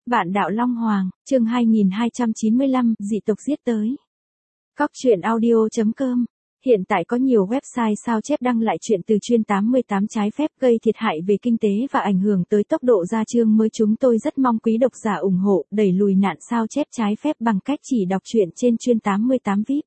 Vạn đạo Long Hoàng, chương 2295, dị tộc giết tới. Cóc truyện audio.com. Hiện tại có nhiều website sao chép đăng lại chuyện từ chuyên 88 trái phép gây thiệt hại về kinh tế và ảnh hưởng tới tốc độ ra chương mới. Chúng tôi rất mong quý độc giả ủng hộ, đẩy lùi nạn sao chép trái phép bằng cách chỉ đọc truyện trên chuyên 88 VIP.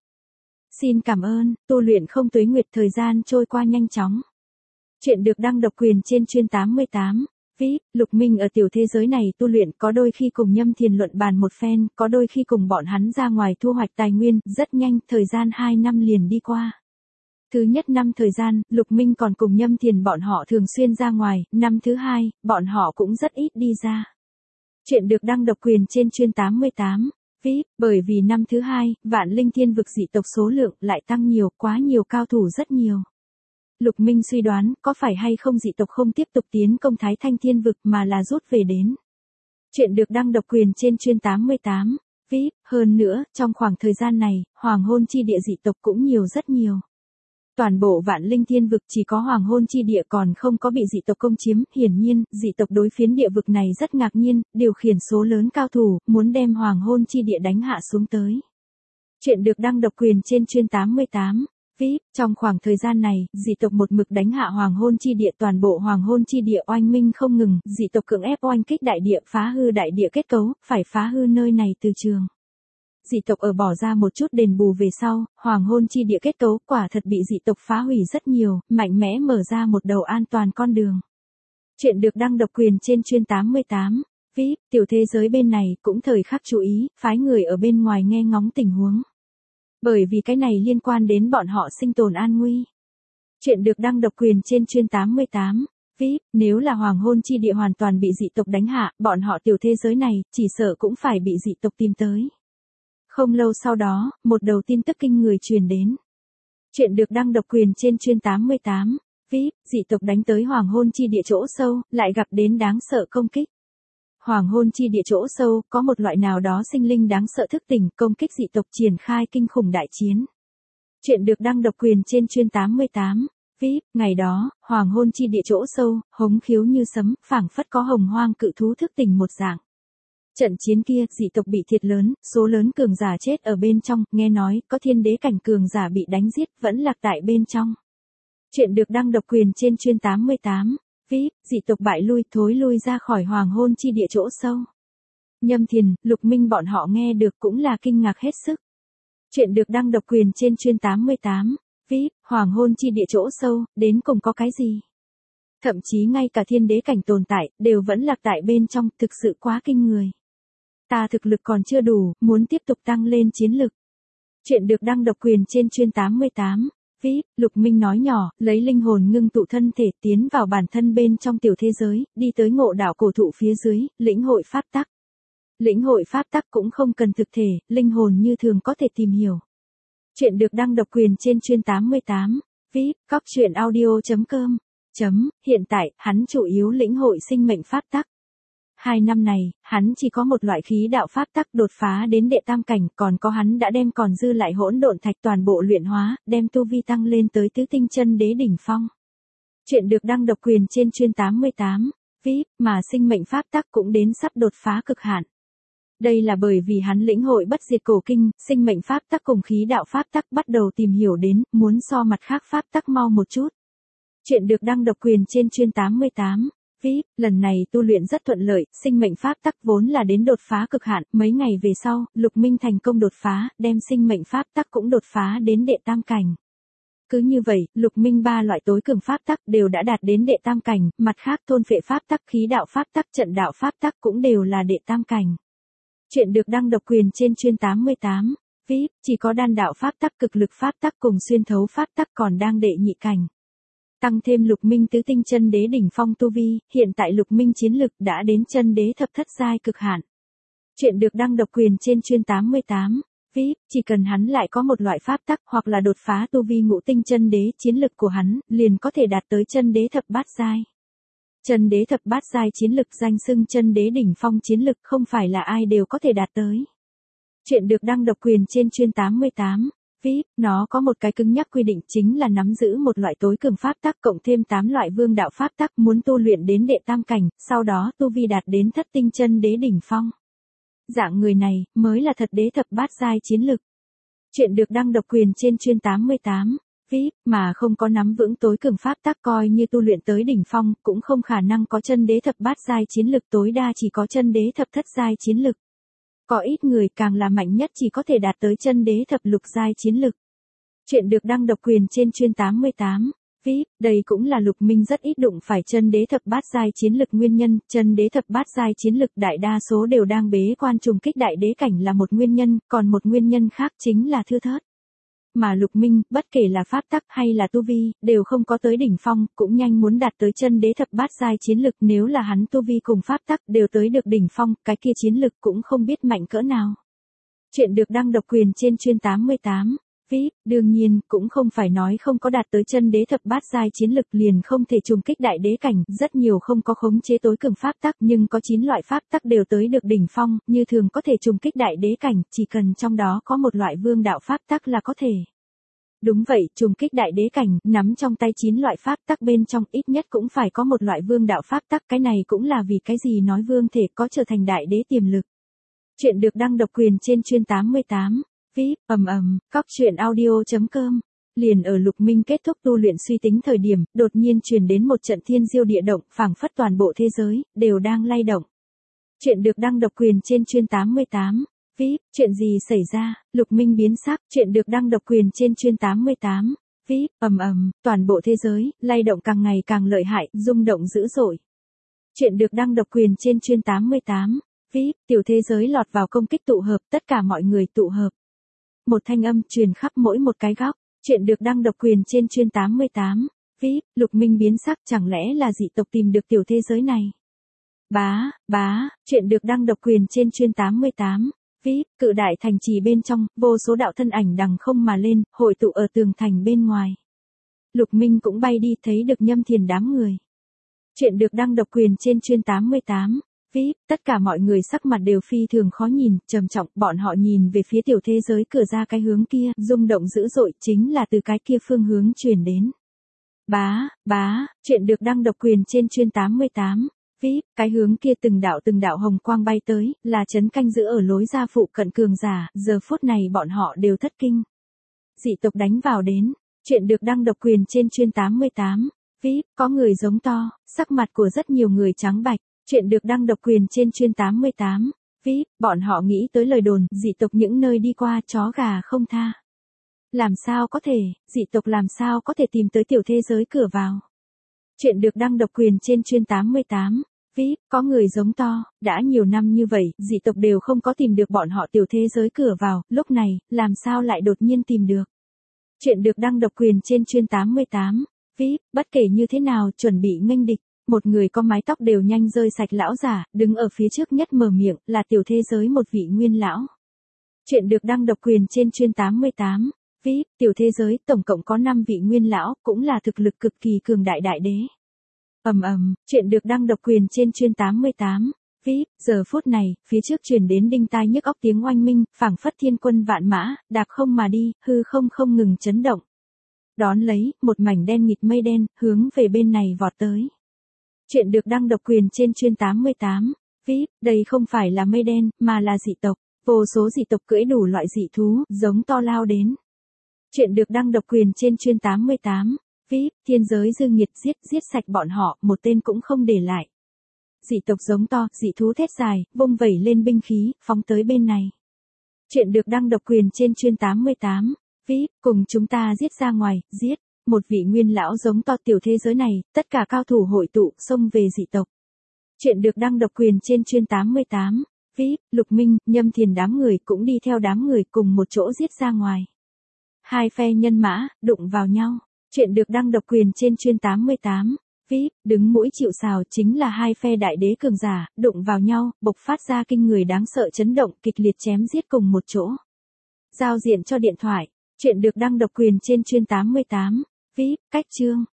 Xin cảm ơn, tu luyện không tuế nguyệt, thời gian trôi qua nhanh chóng. Chuyện được đăng độc quyền trên chuyên 88. VIP, Lục Minh ở tiểu thế giới này tu luyện, có đôi khi cùng Nhâm Thiền luận bàn một phen, có đôi khi cùng bọn hắn ra ngoài thu hoạch tài nguyên. Rất nhanh, thời gian 2 năm liền đi qua. Thứ nhất năm thời gian, Lục Minh còn cùng Nhâm Thiền bọn họ thường xuyên ra ngoài, năm thứ hai, bọn họ cũng rất ít đi ra. Chuyện được đăng độc quyền trên chuyên 88. VIP, bởi vì năm thứ hai, Vạn Linh Thiên vực dị tộc số lượng lại tăng nhiều, quá nhiều cao thủ rất nhiều. Lục Minh suy đoán, có phải hay không dị tộc không tiếp tục tiến công Thái Thanh Thiên vực mà là rút về đến. Chuyện được đăng độc quyền trên chuyên 88. VIP, hơn nữa, trong khoảng thời gian này, Hoàng Hôn chi địa dị tộc cũng nhiều rất nhiều. Toàn bộ Vạn Linh Thiên vực chỉ có Hoàng Hôn chi địa còn không có bị dị tộc công chiếm. Hiển nhiên, dị tộc đối phiến địa vực này rất ngạc nhiên, điều khiển số lớn cao thủ, muốn đem Hoàng Hôn chi địa đánh hạ xuống tới. Chuyện được đăng độc quyền trên chuyên 88. VIP, trong khoảng thời gian này, dị tộc một mực đánh hạ Hoàng Hôn chi địa, toàn bộ Hoàng Hôn chi địa oanh minh không ngừng, dị tộc cưỡng ép oanh kích đại địa, phá hư đại địa kết cấu, phải phá hư nơi này từ trường. Dị tộc ở bỏ ra một chút đền bù về sau, Hoàng Hôn chi địa kết cấu quả thật bị dị tộc phá hủy rất nhiều, mạnh mẽ mở ra một đầu an toàn con đường. Chuyện được đăng độc quyền trên chuyên 88. VIP, tiểu thế giới bên này cũng thời khắc chú ý, phái người ở bên ngoài nghe ngóng tình huống. Bởi vì cái này liên quan đến bọn họ sinh tồn an nguy. Chuyện được đăng độc quyền trên chuyên 88. VIP, nếu là Hoàng Hôn chi địa hoàn toàn bị dị tộc đánh hạ, bọn họ tiểu thế giới này, chỉ sợ cũng phải bị dị tộc tìm tới. Không lâu sau đó, một đầu tin tức kinh người truyền đến. Chuyện được đăng độc quyền trên chuyên 88. VIP, dị tộc đánh tới Hoàng Hôn chi địa chỗ sâu, lại gặp đến đáng sợ công kích. Hoàng Hôn chi địa chỗ sâu, có một loại nào đó sinh linh đáng sợ thức tỉnh, công kích dị tộc, triển khai kinh khủng đại chiến. Chuyện được đăng độc quyền trên chuyên 88. VIP, ngày đó, Hoàng Hôn chi địa chỗ sâu, hống khiếu như sấm, phảng phất có hồng hoang cự thú thức tỉnh một dạng. Trận chiến kia, dị tộc bị thiệt lớn, số lớn cường giả chết ở bên trong, nghe nói, có thiên đế cảnh cường giả bị đánh giết, vẫn lạc tại bên trong. Chuyện được đăng độc quyền trên chuyên 88. VIP, dị tộc bại lui, thối lui ra khỏi Hoàng Hôn chi địa chỗ sâu. Nhâm Thiền, Lục Minh bọn họ nghe được cũng là kinh ngạc hết sức. Chuyện được đăng độc quyền trên chuyên 88. VIP, Hoàng Hôn chi địa chỗ sâu, đến cùng có cái gì? Thậm chí ngay cả thiên đế cảnh tồn tại, đều vẫn lạc tại bên trong, thực sự quá kinh người. Ta thực lực còn chưa đủ, muốn tiếp tục tăng lên chiến lực. Chuyện được đăng độc quyền trên chuyên 88. VIP, Lục Minh nói nhỏ, lấy linh hồn ngưng tụ thân thể tiến vào bản thân bên trong tiểu thế giới, đi tới ngộ đạo cổ thụ phía dưới, lĩnh hội pháp tắc. Lĩnh hội pháp tắc cũng không cần thực thể, linh hồn như thường có thể tìm hiểu. Chuyện được đăng độc quyền trên chuyên 88. VIP, cóc truyện audio.com. Hiện tại, hắn chủ yếu lĩnh hội sinh mệnh pháp tắc. 2 năm này, hắn chỉ có một loại khí đạo pháp tắc đột phá đến đệ tam cảnh, còn có hắn đã đem còn dư lại hỗn độn thạch toàn bộ luyện hóa, đem tu vi tăng lên tới tứ tinh chân đế đỉnh phong. Chuyện được đăng độc quyền trên chuyên 88. VIP, mà sinh mệnh pháp tắc cũng đến sắp đột phá cực hạn. Đây là bởi vì hắn lĩnh hội bất diệt cổ kinh, sinh mệnh pháp tắc cùng khí đạo pháp tắc bắt đầu tìm hiểu đến, muốn so mặt khác pháp tắc mau một chút. Chuyện được đăng độc quyền trên chuyên 88. VIP, lần này tu luyện rất thuận lợi, sinh mệnh pháp tắc vốn là đến đột phá cực hạn, mấy ngày về sau, Lục Minh thành công đột phá, đem sinh mệnh pháp tắc cũng đột phá đến đệ tam cảnh. Cứ như vậy, Lục Minh 3 loại tối cường pháp tắc đều đã đạt đến đệ tam cảnh, mặt khác thôn phệ pháp tắc, khí đạo pháp tắc, trận đạo pháp tắc cũng đều là đệ tam cảnh. Chuyện được đăng độc quyền trên chuyên 88. VIP, chỉ có đan đạo pháp tắc, cực lực pháp tắc cùng xuyên thấu pháp tắc còn đang đệ nhị cảnh. Tăng thêm Lục Minh tứ tinh chân đế đỉnh phong tu vi, hiện tại Lục Minh chiến lực đã đến chân đế thập thất giai cực hạn. Chuyện được đăng độc quyền trên chuyên 88. VIP, chỉ cần hắn lại có một loại pháp tắc hoặc là đột phá tu vi ngũ tinh chân đế, chiến lực của hắn liền có thể đạt tới chân đế thập bát giai. Chân đế thập bát giai chiến lực danh xưng chân đế đỉnh phong chiến lực, không phải là ai đều có thể đạt tới. Chuyện được đăng độc quyền trên chuyên 88. VIP, nó có một cái cứng nhắc quy định chính là nắm giữ một loại tối cường pháp tắc cộng thêm 8 loại vương đạo pháp tắc muốn tu luyện đến đệ tam cảnh, sau đó tu vi đạt đến thất tinh chân đế đỉnh phong. Dạng người này mới là thật đế thập bát giai chiến lực. Chuyện được đăng độc quyền trên chuyên 88. VIP mà không có nắm vững tối cường pháp tắc coi như tu luyện tới đỉnh phong cũng không khả năng có chân đế thập bát giai chiến lực, tối đa chỉ có chân đế thập thất giai chiến lực. Có ít người càng là mạnh nhất chỉ có thể đạt tới chân đế thập lục giai chiến lực. Chuyện được đăng độc quyền trên chuyên 88. VIP, đây cũng là Lục Minh rất ít đụng phải chân đế thập bát giai chiến lực nguyên nhân, chân đế thập bát giai chiến lực đại đa số đều đang bế quan trùng kích đại đế cảnh là một nguyên nhân, còn một nguyên nhân khác chính là thưa thớt. Mà Lục Minh, bất kể là pháp tắc hay là tu vi, đều không có tới đỉnh phong, cũng nhanh muốn đạt tới chân đế thập bát giai chiến lực, nếu là hắn tu vi cùng pháp tắc đều tới được đỉnh phong, cái kia chiến lực cũng không biết mạnh cỡ nào. Chuyện được đăng độc quyền trên chuyên 88. VIP, đương nhiên, cũng không phải nói không có đạt tới chân đế thập bát giai chiến lực liền không thể trùng kích đại đế cảnh, rất nhiều không có khống chế tối cường pháp tắc nhưng có 9 loại pháp tắc đều tới được đỉnh phong, như thường có thể trùng kích đại đế cảnh, chỉ cần trong đó có một loại vương đạo pháp tắc là có thể. Đúng vậy, trùng kích đại đế cảnh, nắm trong tay 9 loại pháp tắc bên trong ít nhất cũng phải có một loại vương đạo pháp tắc, cái này cũng là vì cái gì nói vương thể có trở thành đại đế tiềm lực. Chuyện được đăng độc quyền trên chuyên 88. VIP, cóc truyện audio.com. Liền ở Lục Minh kết thúc tu luyện suy tính thời điểm, đột nhiên truyền đến một trận thiên diêu địa động, phảng phất toàn bộ thế giới đều đang lay động. Chuyện được đăng độc quyền trên chuyên 88. VIP, chuyện gì xảy ra? Lục Minh biến sắc, chuyện được đăng độc quyền trên chuyên 88. VIP, toàn bộ thế giới lay động càng ngày càng lợi hại, rung động dữ dội. Chuyện được đăng độc quyền trên chuyên 88. VIP, tiểu thế giới lọt vào công kích tụ hợp, tất cả mọi người tụ hợp. Một thanh âm truyền khắp mỗi một cái góc. Chuyện được đăng độc quyền trên chuyên 88. VIP, Lục Minh biến sắc, chẳng lẽ là dị tộc tìm được tiểu thế giới này? Chuyện được đăng độc quyền trên chuyên 88. VIP, cự đại thành trì bên trong, vô số đạo thân ảnh đằng không mà lên, hội tụ ở tường thành bên ngoài. Lục Minh cũng bay đi, thấy được Nhâm Thiền đám người. Chuyện được đăng độc quyền trên chuyên 88. VIP, tất cả mọi người sắc mặt đều phi thường khó nhìn, trầm trọng, bọn họ nhìn về phía tiểu thế giới cửa ra cái hướng kia, rung động dữ dội, chính là từ cái kia phương hướng truyền đến. Chuyện được đăng độc quyền trên chuyên 88. VIP, cái hướng kia từng đạo hồng quang bay tới, là trấn canh giữ ở lối ra phụ cận cường giả, giờ phút này bọn họ đều thất kinh. Dị tộc đánh vào đến. Chuyện được đăng độc quyền trên chuyên 88. VIP, có người giống to, sắc mặt của rất nhiều người trắng bạch. Chuyện được đăng độc quyền trên chuyên 88. VIP, bọn họ nghĩ tới lời đồn, dị tộc những nơi đi qua chó gà không tha. Làm sao có thể, dị tộc làm sao có thể tìm tới tiểu thế giới cửa vào. Chuyện được đăng độc quyền trên chuyên 88. VIP, có người giống to, đã nhiều năm như vậy, dị tộc đều không có tìm được bọn họ tiểu thế giới cửa vào, lúc này, làm sao lại đột nhiên tìm được. Chuyện được đăng độc quyền trên chuyên 88. VIP, bất kể như thế nào, chuẩn bị nghênh địch. Một người có mái tóc đều nhanh rơi sạch lão giả, đứng ở phía trước nhất mở miệng, là tiểu thế giới một vị nguyên lão. Chuyện được đăng độc quyền trên chuyên 88. VIP, tiểu thế giới tổng cộng có 5 vị nguyên lão, cũng là thực lực cực kỳ cường đại đại đế. Chuyện được đăng độc quyền trên chuyên 88. VIP, giờ phút này, phía trước truyền đến đinh tai nhức óc tiếng oanh minh, phảng phất thiên quân vạn mã, đạp không mà đi, hư không không ngừng chấn động. Đón lấy, một mảnh đen nghịt mây đen, hướng về bên này vọt tới. Chuyện được đăng độc quyền trên chuyên 88. VIP, đây không phải là mây đen, mà là dị tộc. Vô số dị tộc cưỡi đủ loại dị thú, giống to lao đến. Chuyện được đăng độc quyền trên chuyên 88. VIP, thiên giới dư nghiệt giết sạch bọn họ, một tên cũng không để lại. Dị tộc giống to, dị thú thét dài, vung vẩy lên binh khí, phóng tới bên này. Chuyện được đăng độc quyền trên chuyên 88. VIP, cùng chúng ta giết ra ngoài, giết. Một vị nguyên lão giống to, tiểu thế giới này, tất cả cao thủ hội tụ, xông về dị tộc. Chuyện được đăng độc quyền trên chuyên 88. VIP, Lục Minh, Nhâm Thiền đám người cũng đi theo đám người cùng một chỗ giết ra ngoài. Hai phe nhân mã, đụng vào nhau. Chuyện được đăng độc quyền trên chuyên 88. VIP, đứng mũi chịu sào chính là hai phe đại đế cường giả, đụng vào nhau, bộc phát ra kinh người đáng sợ chấn động, kịch liệt chém giết cùng một chỗ. Giao diện cho điện thoại. Chuyện được đăng độc quyền trên chuyên 88. VIP, cách chương.